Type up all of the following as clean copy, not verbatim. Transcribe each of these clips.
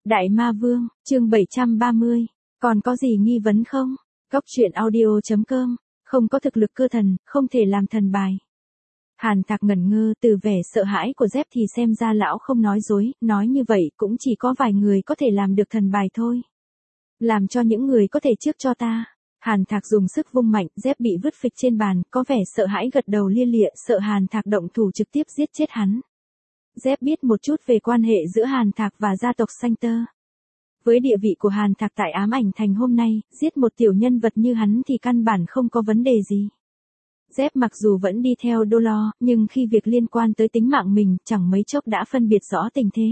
Đại Ma Vương, chương 730. Còn có gì nghi vấn không? Góc truyện audio.com. Không có thực lực cơ thần, không thể làm thần bài. Hàn Thạc ngẩn ngơ, từ vẻ sợ hãi của Dép thì xem ra lão không nói dối, nói như vậy cũng chỉ có vài người có thể làm được thần bài thôi. Làm cho những người có thể trước cho ta. Hàn Thạc dùng sức vung mạnh, Dép bị vứt phịch trên bàn, có vẻ sợ hãi gật đầu lia lịa, sợ Hàn Thạc động thủ trực tiếp giết chết hắn. Dép biết một chút về quan hệ giữa Hàn Thạc và gia tộc Xanh Tơ. Với địa vị của Hàn Thạc tại Ám Ảnh Thành hôm nay, giết một tiểu nhân vật như hắn thì căn bản không có vấn đề gì. Dép mặc dù vẫn đi theo Dolor, nhưng khi việc liên quan tới tính mạng mình, chẳng mấy chốc đã phân biệt rõ tình thế.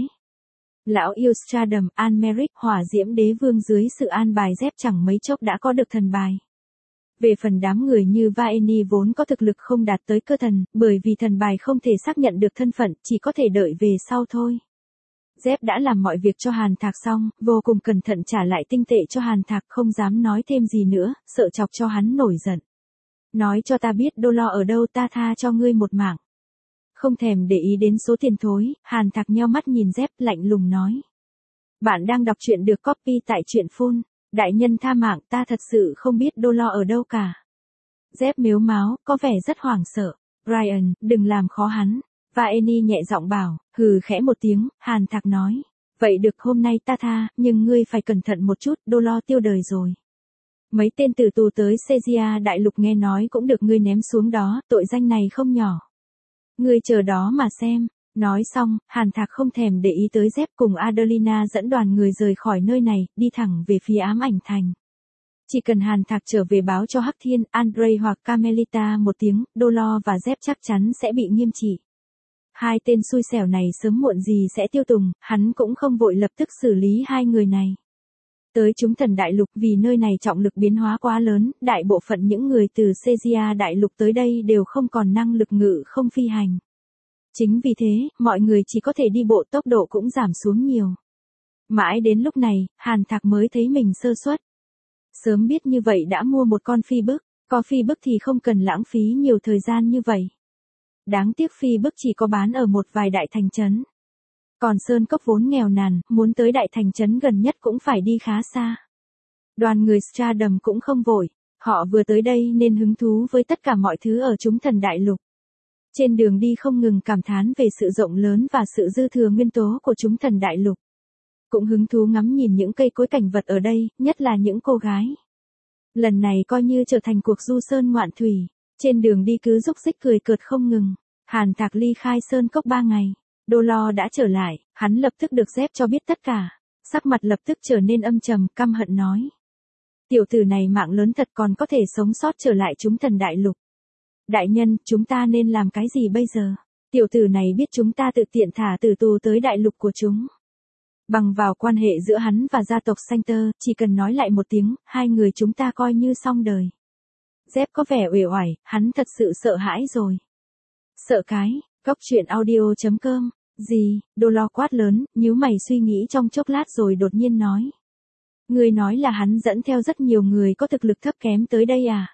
Lão yêu Stradom, Almeric, hỏa diễm đế vương dưới sự an bài Dép chẳng mấy chốc đã có được thần bài. Về phần đám người như Vaeni vốn có thực lực không đạt tới cơ thần, bởi vì thần bài không thể xác nhận được thân phận, chỉ có thể đợi về sau thôi. Dép đã làm mọi việc cho Hàn Thạc xong, vô cùng cẩn thận trả lại tinh tệ cho Hàn Thạc, không dám nói thêm gì nữa, sợ chọc cho hắn nổi giận. Nói cho ta biết Dolor ở đâu, ta tha cho ngươi một mạng. Không thèm để ý đến số tiền thối, Hàn Thạc nheo mắt nhìn Dép, lạnh lùng nói. Bạn đang đọc truyện được copy tại truyện phun. Đại nhân tha mạng, ta thật sự không biết Dolor ở đâu cả. Dép mếu máo, có vẻ rất hoảng sợ. Brian, đừng làm khó hắn. Vaeni nhẹ giọng bảo, hừ khẽ một tiếng, Hàn Thạc nói. Vậy được, hôm nay ta tha, nhưng ngươi phải cẩn thận một chút, Dolor tiêu đời rồi. Mấy tên tử tù tới Caesarea đại lục nghe nói cũng được ngươi ném xuống đó, tội danh này không nhỏ. Ngươi chờ đó mà xem. Nói xong, Hàn Thạc không thèm để ý tới Dép, cùng Adelina dẫn đoàn người rời khỏi nơi này, đi thẳng về phía Ám Ảnh Thành. Chỉ cần Hàn Thạc trở về báo cho Hắc Thiên, Andre hoặc Carmelita một tiếng, Dolor và Dép chắc chắn sẽ bị nghiêm trị. Hai tên xui xẻo này sớm muộn gì sẽ tiêu tùng, hắn cũng không vội lập tức xử lý hai người này. Tới chúng thần đại lục, vì nơi này trọng lực biến hóa quá lớn, đại bộ phận những người từ Caesarea đại lục tới đây đều không còn năng lực ngự không phi hành. Chính vì thế, mọi người chỉ có thể đi bộ, tốc độ cũng giảm xuống nhiều. Mãi đến lúc này, Hàn Thạc mới thấy mình sơ suất. Sớm biết như vậy đã mua một con phi bức, có phi bức thì không cần lãng phí nhiều thời gian như vậy. Đáng tiếc phi bức chỉ có bán ở một vài đại thành trấn. Còn Sơn Cốc vốn nghèo nàn, muốn tới đại thành trấn gần nhất cũng phải đi khá xa. Đoàn người Stradom cũng không vội, họ vừa tới đây nên hứng thú với tất cả mọi thứ ở chúng thần đại lục. Trên đường đi không ngừng cảm thán về sự rộng lớn và sự dư thừa nguyên tố của chúng thần đại lục. Cũng hứng thú ngắm nhìn những cây cối cảnh vật ở đây, nhất là những cô gái. Lần này coi như trở thành cuộc du sơn ngoạn thủy, trên đường đi cứ rúc rích cười cợt không ngừng. Hàn Thạc ly khai Sơn Cốc 3 ngày, Dolor đã trở lại, hắn lập tức được Dép cho biết tất cả, sắc mặt lập tức trở nên âm trầm, căm hận nói. Tiểu tử này mạng lớn thật, còn có thể sống sót trở lại chúng thần đại lục. Đại nhân, chúng ta nên làm cái gì bây giờ? Tiểu tử này biết chúng ta tự tiện thả tử tù tới đại lục của chúng. Bằng vào quan hệ giữa hắn và gia tộc Xanh Tơ, chỉ cần nói lại một tiếng, hai người chúng ta coi như xong đời. Dép có vẻ uể oải, hắn thật sự sợ hãi rồi. Sợ cái, góc truyện audio.com. Gì? Dolor quát lớn, nhíu mày suy nghĩ trong chốc lát rồi đột nhiên nói. Người nói là hắn dẫn theo rất nhiều người có thực lực thấp kém tới đây à?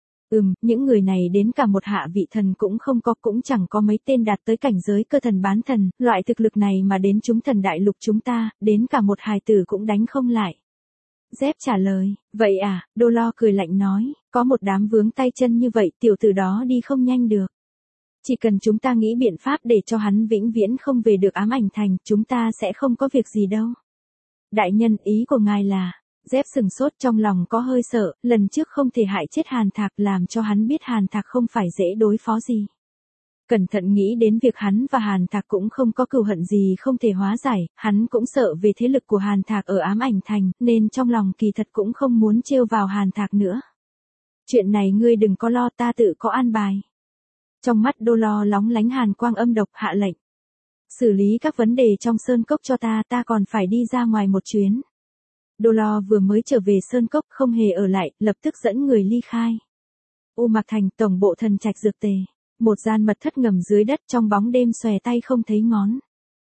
Những người này đến cả một hạ vị thần cũng không có, cũng chẳng có mấy tên đạt tới cảnh giới cơ thần bán thần, loại thực lực này mà đến chúng thần đại lục chúng ta, đến cả một hài tử cũng đánh không lại. Dép trả lời, vậy à, Dolor cười lạnh nói, có một đám vướng tay chân như vậy, tiểu tử đó đi không nhanh được. Chỉ cần chúng ta nghĩ biện pháp để cho hắn vĩnh viễn không về được Ám Ảnh Thành, chúng ta sẽ không có việc gì đâu. Đại nhân, ý của ngài là... Dép sừng sốt, trong lòng có hơi sợ, lần trước không thể hại chết Hàn Thạc, làm cho hắn biết Hàn Thạc không phải dễ đối phó gì. Cẩn thận nghĩ đến việc hắn và Hàn Thạc cũng không có cừu hận gì không thể hóa giải, hắn cũng sợ về thế lực của Hàn Thạc ở Ám Ảnh Thành, nên trong lòng kỳ thật cũng không muốn trêu vào Hàn Thạc nữa. Chuyện này ngươi đừng có lo, ta tự có an bài. Trong mắt Dolor lóng lánh hàn quang âm độc, hạ lệnh. Xử lý các vấn đề trong Sơn Cốc cho ta còn phải đi ra ngoài một chuyến. Dolor vừa mới trở về Sơn Cốc không hề ở lại, lập tức dẫn người ly khai. U Mạc Thành, tổng bộ thần trạch dược tề. Một gian mật thất ngầm dưới đất, trong bóng đêm xòe tay không thấy ngón.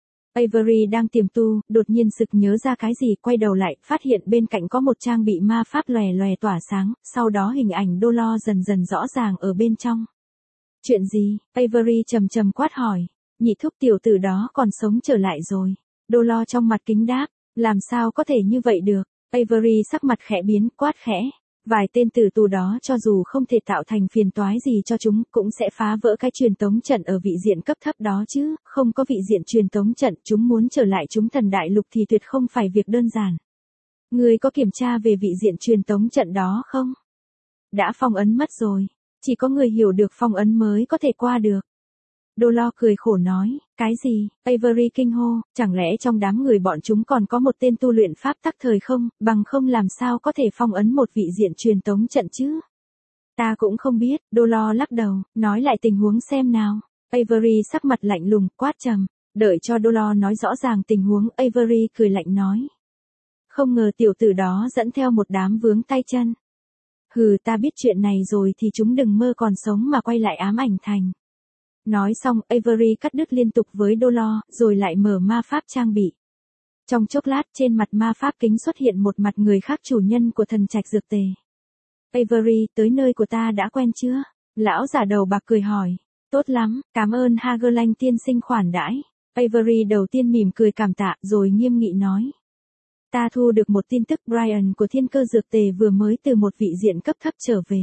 Avery đang tiềm tu, đột nhiên sực nhớ ra cái gì, quay đầu lại, phát hiện bên cạnh có một trang bị ma pháp lòe lòe tỏa sáng, sau đó hình ảnh Dolor dần dần rõ ràng ở bên trong. Chuyện gì? Avery trầm trầm quát hỏi. Nhị thúc, tiểu tử đó còn sống trở lại rồi. Dolor trong mặt kính đáp. Làm sao có thể như vậy được? Avery sắc mặt khẽ biến, quát khẽ. Vài tên tử tù đó cho dù không thể tạo thành phiền toái gì cho chúng, cũng sẽ phá vỡ cái truyền tống trận ở vị diện cấp thấp đó chứ, không có vị diện truyền tống trận, chúng muốn trở lại chúng thần đại lục thì tuyệt không phải việc đơn giản. Ngươi có kiểm tra về vị diện truyền tống trận đó không? Đã phong ấn mất rồi, chỉ có người hiểu được phong ấn mới có thể qua được. Dolores cười khổ nói, cái gì? Avery kinh hô, chẳng lẽ trong đám người bọn chúng còn có một tên tu luyện pháp tắc thời không, bằng không làm sao có thể phong ấn một vị diện truyền tống trận chứ? Ta cũng không biết, Dolores lắc đầu, nói lại tình huống xem nào. Avery sắc mặt lạnh lùng, quát trầm, đợi cho Dolores nói rõ ràng tình huống, Avery cười lạnh nói. Không ngờ tiểu tử đó dẫn theo một đám vướng tay chân. Hừ, ta biết chuyện này rồi thì chúng đừng mơ còn sống mà quay lại ám ảnh thành. Nói xong, Avery cắt đứt liên tục với Dolores, rồi lại mở ma pháp trang bị. Trong chốc lát, trên mặt ma pháp kính xuất hiện một mặt người khác, chủ nhân của thần trạch dược tề. Avery, tới nơi của ta đã quen chưa? Lão giả đầu bạc cười hỏi. Tốt lắm, cảm ơn Hagerlanh tiên sinh khoản đãi. Avery đầu tiên mỉm cười cảm tạ, rồi nghiêm nghị nói. Ta thu được một tin tức, Brian của thiên cơ dược tề vừa mới từ một vị diện cấp thấp trở về.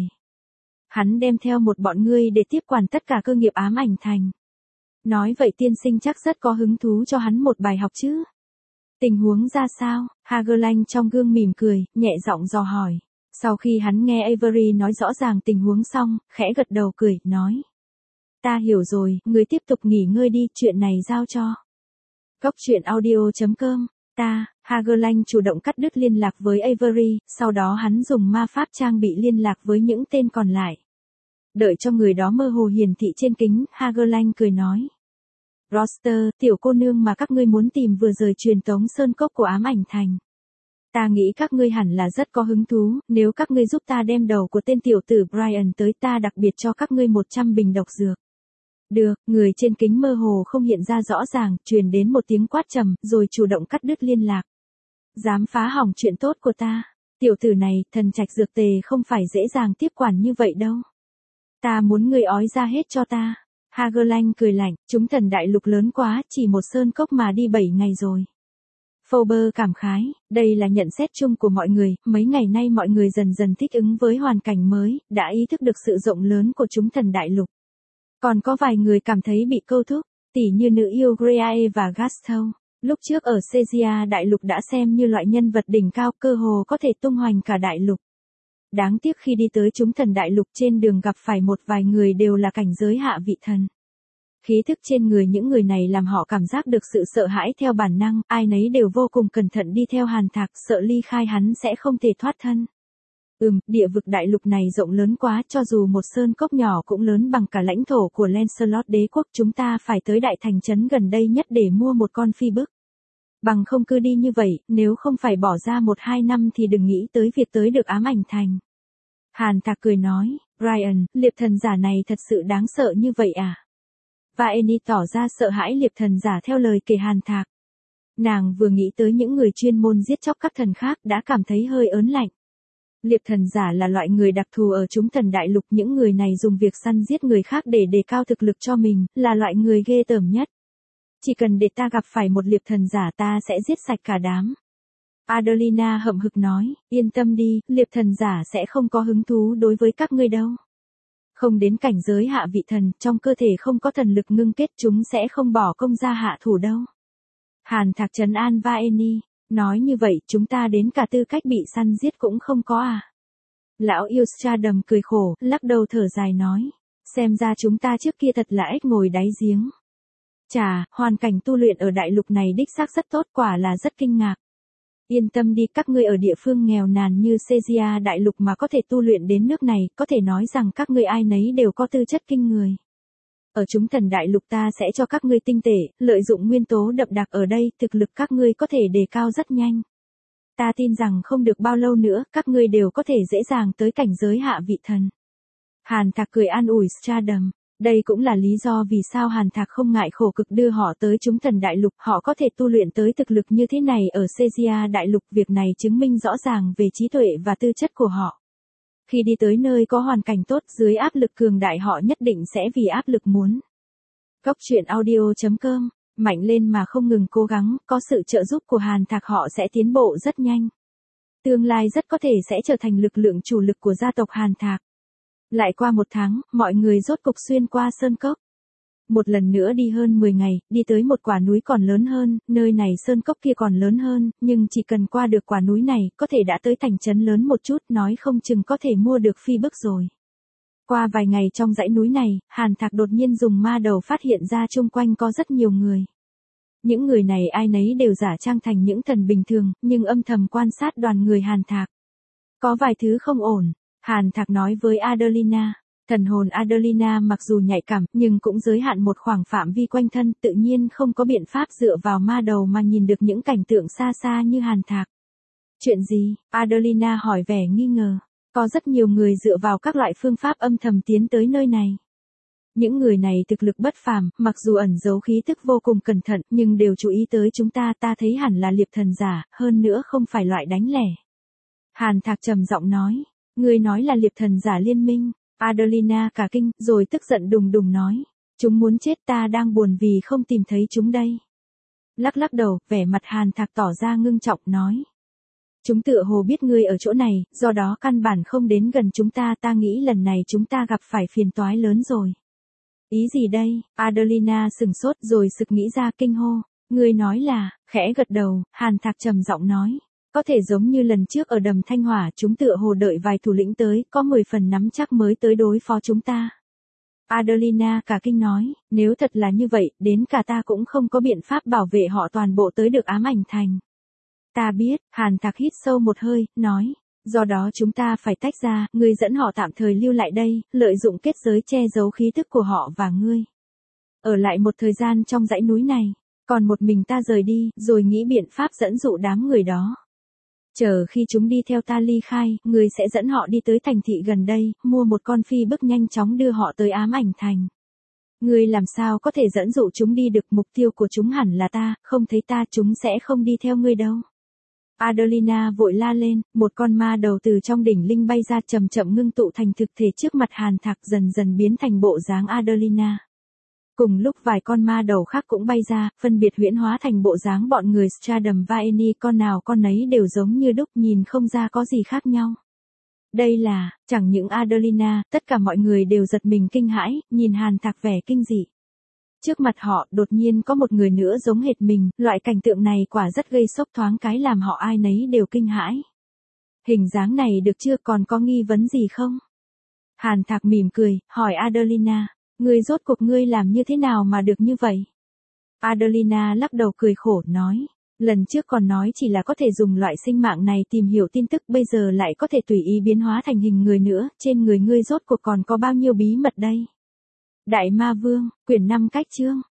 Hắn đem theo một bọn ngươi để tiếp quản tất cả cơ nghiệp ám ảnh thành. Nói vậy tiên sinh chắc rất có hứng thú cho hắn một bài học chứ. Tình huống ra sao? Hagerlanh trong gương mỉm cười, nhẹ giọng dò hỏi. Sau khi hắn nghe Avery nói rõ ràng tình huống xong, khẽ gật đầu cười, nói. Ta hiểu rồi, ngươi tiếp tục nghỉ ngơi đi, chuyện này giao cho. Góc truyện audio.com. Hagerlanh chủ động cắt đứt liên lạc với Avery, sau đó hắn dùng ma pháp trang bị liên lạc với những tên còn lại. Đợi cho người đó mơ hồ hiển thị trên kính, Hagerlanh cười nói. Roster, tiểu cô nương mà các ngươi muốn tìm vừa rời truyền tống sơn cốc của ám ảnh thành. Ta nghĩ các ngươi hẳn là rất có hứng thú, nếu các ngươi giúp ta đem đầu của tên tiểu tử Brian tới, ta đặc biệt cho các ngươi 100 bình độc dược. Được, người trên kính mơ hồ không hiện ra rõ ràng, truyền đến một tiếng quát trầm, rồi chủ động cắt đứt liên lạc. Dám phá hỏng chuyện tốt của ta. Tiểu tử này, thần trạch dược tề không phải dễ dàng tiếp quản như vậy đâu. Ta muốn ngươi ói ra hết cho ta. Hagerlanh cười lạnh, chúng thần đại lục lớn quá, chỉ một sơn cốc mà đi 7 ngày rồi. Fauber cảm khái, đây là nhận xét chung của mọi người, mấy ngày nay mọi người dần dần thích ứng với hoàn cảnh mới, đã ý thức được sự rộng lớn của chúng thần đại lục. Còn có vài người cảm thấy bị câu thúc, tỉ như nữ yêu Greae và Gaston. Lúc trước ở Caesarea đại lục đã xem như loại nhân vật đỉnh cao, cơ hồ có thể tung hoành cả đại lục. Đáng tiếc khi đi tới chúng thần đại lục, trên đường gặp phải một vài người đều là cảnh giới hạ vị thần. Khí thức trên người những người này làm họ cảm giác được sự sợ hãi theo bản năng, ai nấy đều vô cùng cẩn thận đi theo Hàn Thạc, sợ ly khai hắn sẽ không thể thoát thân. Địa vực đại lục này rộng lớn quá, cho dù một sơn cốc nhỏ cũng lớn bằng cả lãnh thổ của Lancelot đế quốc, chúng ta phải tới đại thành trấn gần đây nhất để mua một con phi bức. Bằng không cứ đi như vậy, nếu không phải bỏ ra 1-2 năm thì đừng nghĩ tới việc tới được ám ảnh thành. Hàn Thạc cười nói, Brian, liệp thần giả này thật sự đáng sợ như vậy à? Và Annie tỏ ra sợ hãi liệp thần giả theo lời kể Hàn Thạc. Nàng vừa nghĩ tới những người chuyên môn giết chóc các thần khác đã cảm thấy hơi ớn lạnh. Liệp thần giả là loại người đặc thù ở chúng thần đại lục, những người này dùng việc săn giết người khác để đề cao thực lực cho mình, là loại người ghê tởm nhất. Chỉ cần để ta gặp phải một liệp thần giả ta sẽ giết sạch cả đám. Adelina hậm hực nói, yên tâm đi, liệp thần giả sẽ không có hứng thú đối với các ngươi đâu. Không đến cảnh giới hạ vị thần, trong cơ thể không có thần lực ngưng kết, chúng sẽ không bỏ công ra hạ thủ đâu. Hàn Thạc trấn an Vaeni, nói như vậy chúng ta đến cả tư cách bị săn giết cũng không có à. Lão yêu Stradom cười khổ, lắc đầu thở dài nói, xem ra chúng ta trước kia thật là ếch ngồi đáy giếng. Chà, hoàn cảnh tu luyện ở đại lục này đích xác rất tốt, quả là rất kinh ngạc. Yên tâm đi, các ngươi ở địa phương nghèo nàn như Caesarea đại lục mà có thể tu luyện đến nước này, có thể nói rằng các ngươi ai nấy đều có tư chất kinh người. Ở chúng thần đại lục ta sẽ cho các ngươi tinh tệ, lợi dụng nguyên tố đậm đặc ở đây, thực lực các ngươi có thể đề cao rất nhanh. Ta tin rằng không được bao lâu nữa, các ngươi đều có thể dễ dàng tới cảnh giới hạ vị thần. Hàn Thạc cười an ủi Stradom. Đây cũng là lý do vì sao Hàn Thạc không ngại khổ cực đưa họ tới chúng thần đại lục, họ có thể tu luyện tới thực lực như thế này ở Caesarea đại lục, việc này chứng minh rõ ràng về trí tuệ và tư chất của họ. Khi đi tới nơi có hoàn cảnh tốt, dưới áp lực cường đại họ nhất định sẽ vì áp lực muốn. Góc truyện audio.com Mạnh lên mà không ngừng cố gắng, có sự trợ giúp của Hàn Thạc họ sẽ tiến bộ rất nhanh. Tương lai rất có thể sẽ trở thành lực lượng chủ lực của gia tộc Hàn Thạc. Lại qua 1 tháng, mọi người rốt cục xuyên qua sơn cốc. Một lần nữa đi hơn 10 ngày, đi tới một quả núi còn lớn hơn, nơi này sơn cốc kia còn lớn hơn, nhưng chỉ cần qua được quả núi này, có thể đã tới thành trấn lớn một chút, nói không chừng có thể mua được phi bức rồi. Qua vài ngày trong dãy núi này, Hàn Thạc đột nhiên dùng ma đầu phát hiện ra chung quanh có rất nhiều người. Những người này ai nấy đều giả trang thành những thần bình thường, nhưng âm thầm quan sát đoàn người Hàn Thạc. Có vài thứ không ổn, Hàn Thạc nói với Adelina. Thần hồn Adelina mặc dù nhạy cảm, nhưng cũng giới hạn một khoảng phạm vi quanh thân, tự nhiên không có biện pháp dựa vào ma đầu mà nhìn được những cảnh tượng xa xa như Hàn Thạc. Chuyện gì? Adelina hỏi vẻ nghi ngờ. Có rất nhiều người dựa vào các loại phương pháp âm thầm tiến tới nơi này. Những người này thực lực bất phàm, mặc dù ẩn giấu khí tức vô cùng cẩn thận, nhưng đều chú ý tới chúng ta thấy hẳn là liệp thần giả, hơn nữa không phải loại đánh lẻ. Hàn Thạc trầm giọng nói, người nói là liệp thần giả liên minh. Adelina cả kinh, rồi tức giận đùng đùng nói, chúng muốn chết, ta đang buồn vì không tìm thấy chúng đây. Lắc lắc đầu, vẻ mặt Hàn Thạc tỏ ra ngưng trọng nói. Chúng tựa hồ biết ngươi ở chỗ này, do đó căn bản không đến gần chúng ta nghĩ lần này chúng ta gặp phải phiền toái lớn rồi. Ý gì đây? Adelina sừng sốt rồi sực nghĩ ra kinh hô. Ngươi nói là, khẽ gật đầu, Hàn Thạc trầm giọng nói. Có thể giống như lần trước ở đầm Thanh Hỏa, chúng tựa hồ đợi vài thủ lĩnh tới, có 10 phần nắm chắc mới tới đối phó chúng ta. Adelina cả kinh nói, nếu thật là như vậy, đến cả ta cũng không có biện pháp bảo vệ họ toàn bộ tới được Ám Ảnh Thành. Ta biết, Hàn Thạc hít sâu một hơi, nói, do đó chúng ta phải tách ra, ngươi dẫn họ tạm thời lưu lại đây, lợi dụng kết giới che giấu khí tức của họ và ngươi. Ở lại một thời gian trong dãy núi này, còn một mình ta rời đi, rồi nghĩ biện pháp dẫn dụ đám người đó. Chờ khi chúng đi theo ta ly khai, ngươi sẽ dẫn họ đi tới thành thị gần đây, mua một con phi bức nhanh chóng đưa họ tới Ám Ảnh Thành. Ngươi làm sao có thể dẫn dụ chúng đi được, mục tiêu của chúng hẳn là ta, không thấy ta chúng sẽ không đi theo ngươi đâu. Adelina vội la lên, một con ma đầu từ trong đỉnh linh bay ra chậm chậm ngưng tụ thành thực thể trước mặt Hàn Thạc, dần dần biến thành bộ dáng Adelina. Cùng lúc vài con ma đầu khác cũng bay ra, phân biệt huyễn hóa thành bộ dáng bọn người Stradum Vaeni, con nào con nấy đều giống như đúc, nhìn không ra có gì khác nhau. Đây là, chẳng những Adelina, tất cả mọi người đều giật mình kinh hãi, nhìn Hàn Thạc vẻ kinh dị. Trước mặt họ, đột nhiên có một người nữa giống hệt mình, loại cảnh tượng này quả rất gây sốc, thoáng cái làm họ ai nấy đều kinh hãi. Hình dáng này được chưa, còn có nghi vấn gì không? Hàn Thạc mỉm cười, hỏi Adelina, ngươi rốt cuộc ngươi làm như thế nào mà được như vậy? Adelina lắc đầu cười khổ, nói, lần trước còn nói chỉ là có thể dùng loại sinh mạng này tìm hiểu tin tức, bây giờ lại có thể tùy ý biến hóa thành hình người nữa, trên người ngươi rốt cuộc còn có bao nhiêu bí mật đây? Đại Ma Vương, quyển 5 cách chương.